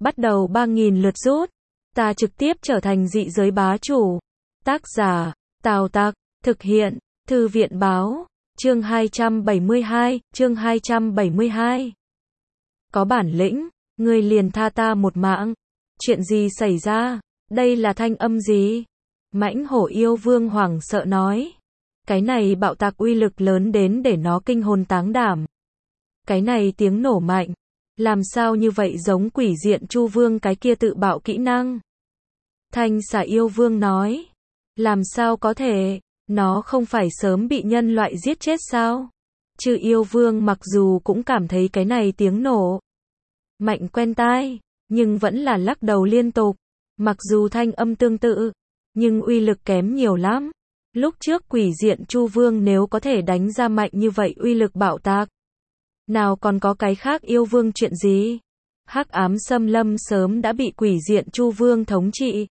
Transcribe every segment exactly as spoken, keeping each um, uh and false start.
bắt đầu ba nghìn lượt rút. Ta trực tiếp trở thành dị giới bá chủ. Tác giả, Tào Tặc, thực hiện, Thư viện báo, chương hai trăm bảy mươi hai, chương hai trăm bảy mươi hai. Có bản lĩnh, ngươi liền tha ta một mạng. Chuyện gì xảy ra? Đây là thanh âm gì? Mãnh hổ yêu vương hoảng sợ nói. Cái này bạo tạc uy lực lớn đến để nó kinh hồn táng đảm. Cái này tiếng nổ mạnh. Làm sao như vậy giống quỷ diện Chu Vương cái kia tự bạo kỹ năng? Thanh xà yêu vương nói. Làm sao có thể? Nó không phải sớm bị nhân loại giết chết sao? Chư yêu vương mặc dù cũng cảm thấy cái này tiếng nổ mạnh quen tai, nhưng vẫn là lắc đầu liên tục. Mặc dù thanh âm tương tự, nhưng uy lực kém nhiều lắm. Lúc trước quỷ diện Chu Vương nếu có thể đánh ra mạnh như vậy uy lực bạo tạc, nào còn có cái khác yêu vương chuyện gì? Hắc ám xâm lâm sớm đã bị quỷ diện Chu Vương thống trị.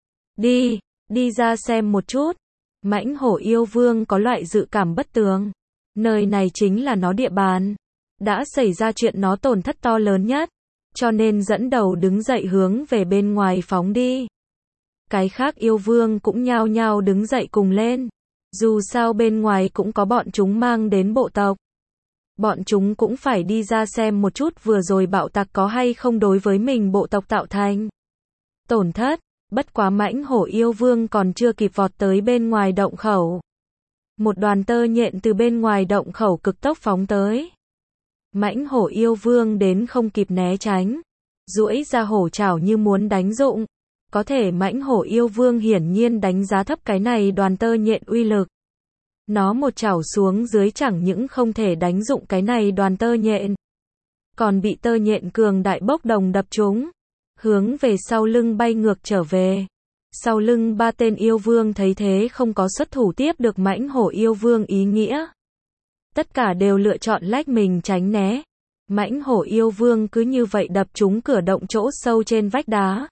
Đi, đi ra xem một chút. Mãnh hổ yêu vương có loại dự cảm bất tường. Nơi này chính là nó địa bàn. Đã xảy ra chuyện nó tổn thất to lớn nhất. Cho nên dẫn đầu đứng dậy hướng về bên ngoài phóng đi. Cái khác yêu vương cũng nhao nhao đứng dậy cùng lên. Dù sao bên ngoài cũng có bọn chúng mang đến bộ tộc. Bọn chúng cũng phải đi ra xem một chút vừa rồi bạo tạc có hay không đối với mình bộ tộc tạo thành tổn thất. Bất quá mãnh hổ yêu vương còn chưa kịp vọt tới bên ngoài động khẩu. Một đoàn tơ nhện từ bên ngoài động khẩu cực tốc phóng tới. Mãnh hổ yêu vương đến không kịp né tránh. Duỗi ra hổ chảo như muốn đánh rụng. Có thể mãnh hổ yêu vương hiển nhiên đánh giá thấp cái này đoàn tơ nhện uy lực. Nó một chảo xuống dưới chẳng những không thể đánh dụng cái này đoàn tơ nhện. Còn bị tơ nhện cường đại bốc đồng đập trúng. Hướng về sau lưng bay ngược trở về. Sau lưng ba tên yêu vương thấy thế không có xuất thủ tiếp được mãnh hổ yêu vương ý nghĩa. Tất cả đều lựa chọn lách mình tránh né. Mãnh hổ yêu vương cứ như vậy đập trúng cửa động chỗ sâu trên vách đá.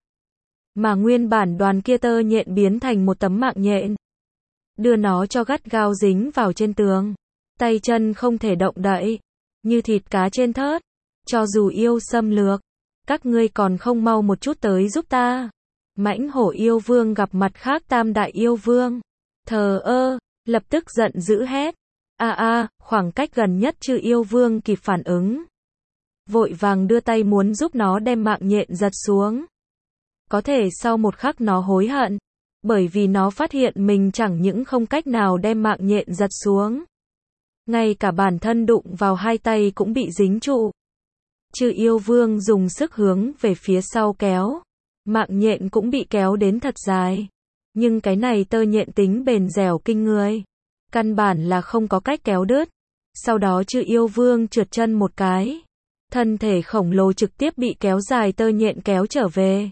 Mà nguyên bản đoàn kia tơ nhện biến thành một tấm mạng nhện. Đưa nó cho gắt gao dính vào trên tường. Tay chân không thể động đậy. Như thịt cá trên thớt. Cho dù yêu xâm lược. Các ngươi còn không mau một chút tới giúp ta. Mãnh hổ yêu vương gặp mặt khác tam đại yêu vương. Thờ ơ, lập tức giận dữ hét. A a, khoảng cách gần nhất chư yêu vương kịp phản ứng. Vội vàng đưa tay muốn giúp nó đem mạng nhện giật xuống. Có thể sau một khắc nó hối hận. Bởi vì nó phát hiện mình chẳng những không cách nào đem mạng nhện giật xuống. Ngay cả bản thân đụng vào hai tay cũng bị dính trụ. Chư yêu vương dùng sức hướng về phía sau kéo. Mạng nhện cũng bị kéo đến thật dài. Nhưng cái này tơ nhện tính bền dẻo kinh người. Căn bản là không có cách kéo đứt. Sau đó chư yêu vương trượt chân một cái. Thân thể khổng lồ trực tiếp bị kéo dài tơ nhện kéo trở về.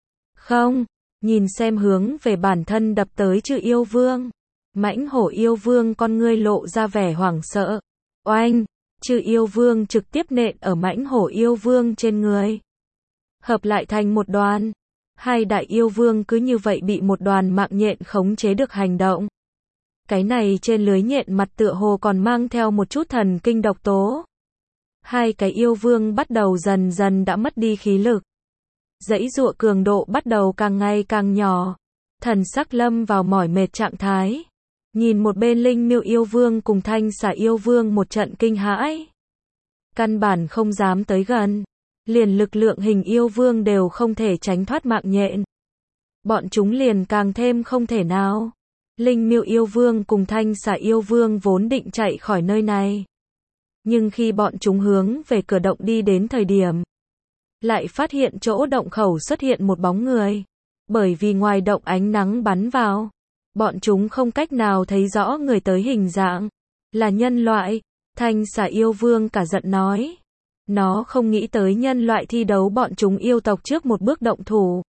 Không, nhìn xem hướng về bản thân đập tới chư yêu vương. Mãnh hổ yêu vương con ngươi lộ ra vẻ hoảng sợ. Oanh! Chư yêu vương trực tiếp nện ở mãnh hổ yêu vương trên người. Hợp lại thành một đoàn. Hai đại yêu vương cứ như vậy bị một đoàn mạng nhện khống chế được hành động. Cái này trên lưới nhện mặt tựa hồ còn mang theo một chút thần kinh độc tố. Hai cái yêu vương bắt đầu dần dần đã mất đi khí lực. Dãy dụa cường độ bắt đầu càng ngày càng nhỏ. Thần sắc lâm vào mỏi mệt trạng thái. Nhìn một bên linh miêu yêu vương cùng thanh xà yêu vương một trận kinh hãi. Căn bản không dám tới gần. Liền lực lượng hình yêu vương đều không thể tránh thoát mạng nhện. Bọn chúng liền càng thêm không thể nào. Linh miêu yêu vương cùng thanh xà yêu vương vốn định chạy khỏi nơi này. Nhưng khi bọn chúng hướng về cửa động đi đến thời điểm. Lại phát hiện chỗ động khẩu xuất hiện một bóng người. Bởi vì ngoài động ánh nắng bắn vào. Bọn chúng không cách nào thấy rõ người tới hình dạng. Là nhân loại. Thanh xà yêu vương cả giận nói. Nó không nghĩ tới nhân loại thi đấu bọn chúng yêu tộc trước một bước động thủ.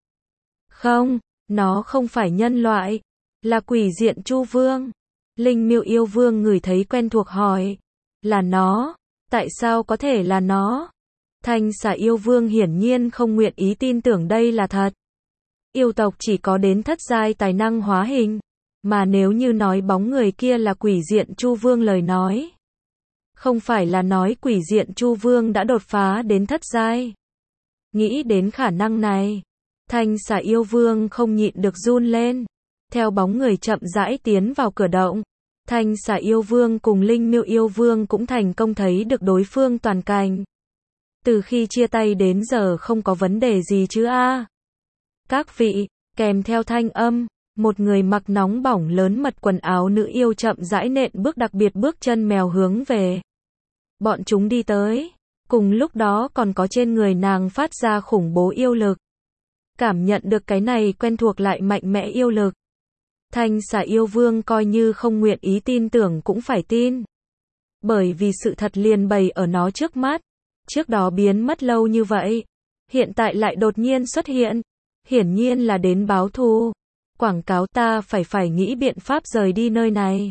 Không, nó không phải nhân loại. Là quỷ diện Chu Vương. Linh miêu yêu vương ngửi thấy quen thuộc hỏi. Là nó. Tại sao có thể là nó? Thanh xà yêu vương hiển nhiên không nguyện ý tin tưởng đây là thật. Yêu tộc chỉ có đến thất giai tài năng hóa hình. Mà nếu như nói bóng người kia là quỷ diện Chu Vương lời nói. Không phải là nói quỷ diện Chu Vương đã đột phá đến thất giai. Nghĩ đến khả năng này, Thanh Xà Yêu Vương không nhịn được run lên. Theo bóng người chậm rãi tiến vào cửa động, Thanh Xà Yêu Vương cùng Linh Miêu Yêu Vương cũng thành công thấy được đối phương toàn cảnh. Từ khi chia tay đến giờ không có vấn đề gì chứ a? Các vị, kèm theo thanh âm, một người mặc nóng bỏng lớn mật quần áo nữ yêu chậm rãi nện bước đặc biệt bước chân mèo hướng về bọn chúng đi tới. Cùng lúc đó còn có trên người nàng phát ra khủng bố yêu lực. Cảm nhận được cái này quen thuộc lại mạnh mẽ yêu lực, Thanh Xà Yêu Vương coi như không nguyện ý tin tưởng cũng phải tin. Bởi vì sự thật liền bày ở nó trước mắt. Trước đó biến mất lâu như vậy, hiện tại lại đột nhiên xuất hiện. Hiển nhiên là đến báo thù. Quảng cáo ta phải phải nghĩ biện pháp rời đi nơi này.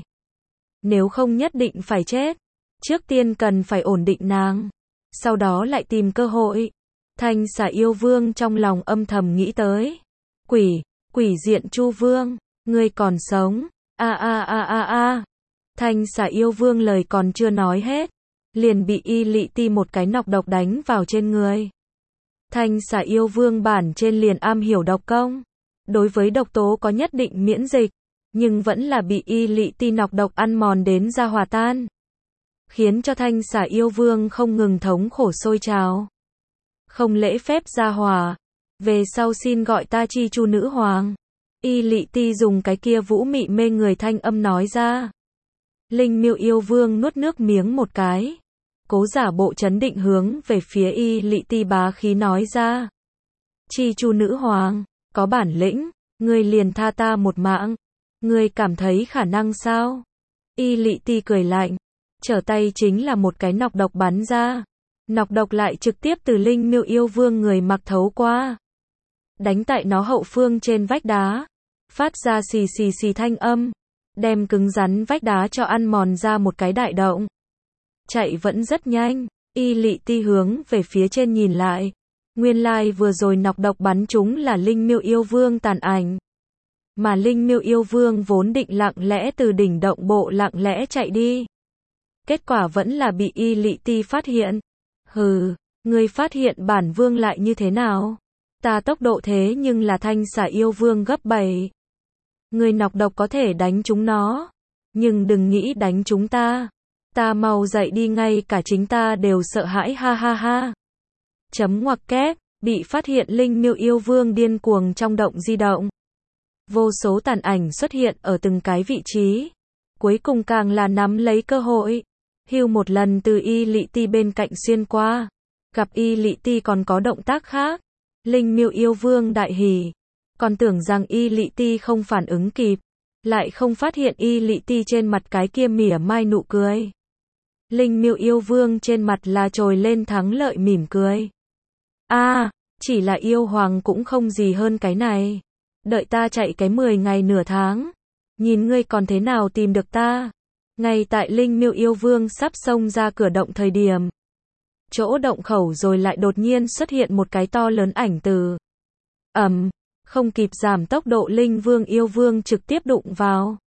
Nếu không nhất định phải chết. Trước tiên cần phải ổn định nàng. Sau đó lại tìm cơ hội. Thanh Xà Yêu Vương trong lòng âm thầm nghĩ tới. Quỷ, quỷ diện Chu Vương, ngươi còn sống. A a a a a. Thanh Xà Yêu Vương lời còn chưa nói hết, liền bị Y Lị Ti một cái nọc độc đánh vào trên người. Thanh Xà Yêu Vương bản trên liền am hiểu độc công, đối với độc tố có nhất định miễn dịch, nhưng vẫn là bị Y Lị Ti nọc độc ăn mòn đến da hòa tan, khiến cho Thanh Xà Yêu Vương không ngừng thống khổ sôi trào. Không lễ phép gia hòa, về sau xin gọi ta Chi Chu nữ hoàng. Y Lị Ti dùng cái kia vũ mị mê người thanh âm nói ra. Linh Miêu Yêu Vương nuốt nước miếng một cái, cố giả bộ trấn định hướng về phía Y Lị Ti bá khí nói ra. Chi Chu nữ hoàng, có bản lĩnh, ngươi liền tha ta một mạng. Ngươi cảm thấy khả năng sao? Y Lị Ti cười lạnh, trở tay chính là một cái nọc độc bắn ra. Nọc độc lại trực tiếp từ Linh Miêu Yêu Vương người mặc thấu qua, đánh tại nó hậu phương trên vách đá, phát ra xì xì xì thanh âm, đem cứng rắn vách đá cho ăn mòn ra một cái đại động. Chạy vẫn rất nhanh, Y Lị Ti hướng về phía trên nhìn lại. Nguyên lai like vừa rồi nọc độc bắn chúng là Linh Miêu Yêu Vương tàn ảnh. Mà Linh Miêu Yêu Vương vốn định lặng lẽ từ đỉnh động bộ lặng lẽ chạy đi. Kết quả vẫn là bị Y Lị Ti phát hiện. Hừ, ngươi phát hiện bản vương lại như thế nào? Ta tốc độ thế nhưng là Thanh Xà Yêu Vương gấp bảy. Ngươi nọc độc có thể đánh chúng nó, nhưng đừng nghĩ đánh chúng ta. Ta mau dậy đi, ngay cả chính ta đều sợ hãi, ha ha ha. Chấm ngoặc kép, bị phát hiện Linh Miêu Yêu Vương điên cuồng trong động di động. Vô số tàn ảnh xuất hiện ở từng cái vị trí. Cuối cùng càng là nắm lấy cơ hội. Hưu một lần từ Y Lị Ti bên cạnh xuyên qua. Gặp Y Lị Ti còn có động tác khác, Linh Miêu Yêu Vương đại hỉ. Còn tưởng rằng Y Lị Ti không phản ứng kịp, lại không phát hiện Y Lị Ti trên mặt cái kia mỉa mai nụ cười. Linh Miêu Yêu Vương trên mặt là trồi lên thắng lợi mỉm cười. A, à, chỉ là yêu hoàng cũng không gì hơn cái này. Đợi ta chạy cái mười ngày nửa tháng, nhìn ngươi còn thế nào tìm được ta. Ngay tại Linh Miêu Yêu Vương sắp xông ra cửa động thời điểm, chỗ động khẩu rồi lại đột nhiên xuất hiện một cái to lớn ảnh từ. Ầm, um, không kịp giảm tốc độ, Linh Vương Yêu Vương trực tiếp đụng vào,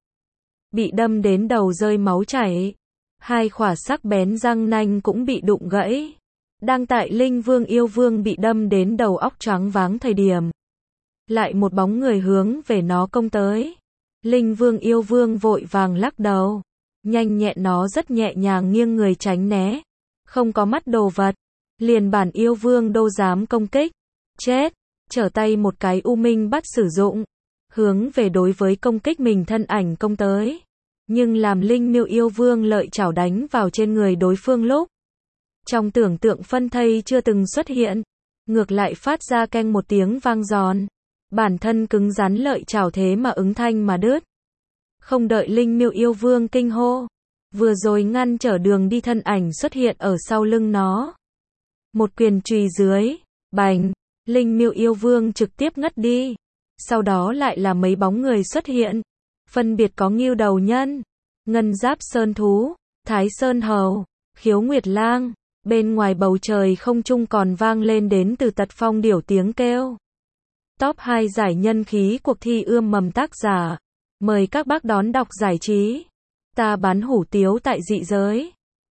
bị đâm đến đầu rơi máu chảy. Hai khỏa sắc bén răng nanh cũng bị đụng gãy. Đang tại Linh Vương Yêu Vương bị đâm đến đầu óc choáng váng thời điểm, lại một bóng người hướng về nó công tới. Linh Vương Yêu Vương vội vàng lắc đầu, nhanh nhẹn nó rất nhẹ nhàng nghiêng người tránh né. Không có mắt đồ vật, liền bản Yêu Vương đâu dám công kích. Chết, trở tay một cái U Minh bắt sử dụng, hướng về đối với công kích mình thân ảnh công tới. Nhưng làm Linh Miêu Yêu Vương lợi chảo đánh vào trên người đối phương lúc, trong tưởng tượng phân thây chưa từng xuất hiện, ngược lại phát ra keng một tiếng vang giòn. Bản thân cứng rắn lợi chảo thế mà ứng thanh mà đứt. Không đợi Linh Miêu Yêu Vương kinh hô, vừa rồi ngăn trở đường đi thân ảnh xuất hiện ở sau lưng nó. Một quyền chùy dưới, bành, Linh Miêu Yêu Vương trực tiếp ngất đi. Sau đó lại là mấy bóng người xuất hiện, phân biệt có Ngưu Đầu Nhân, Ngân Giáp Sơn Thú, Thái Sơn Hầu, Khiếu Nguyệt Lang. Bên ngoài bầu trời không trung còn vang lên đến từ Tật Phong Điểu tiếng kêu. Top hai giải nhân khí cuộc thi ươm mầm tác giả. Mời các bác đón đọc giải trí. Ta bán hủ tiếu tại dị giới.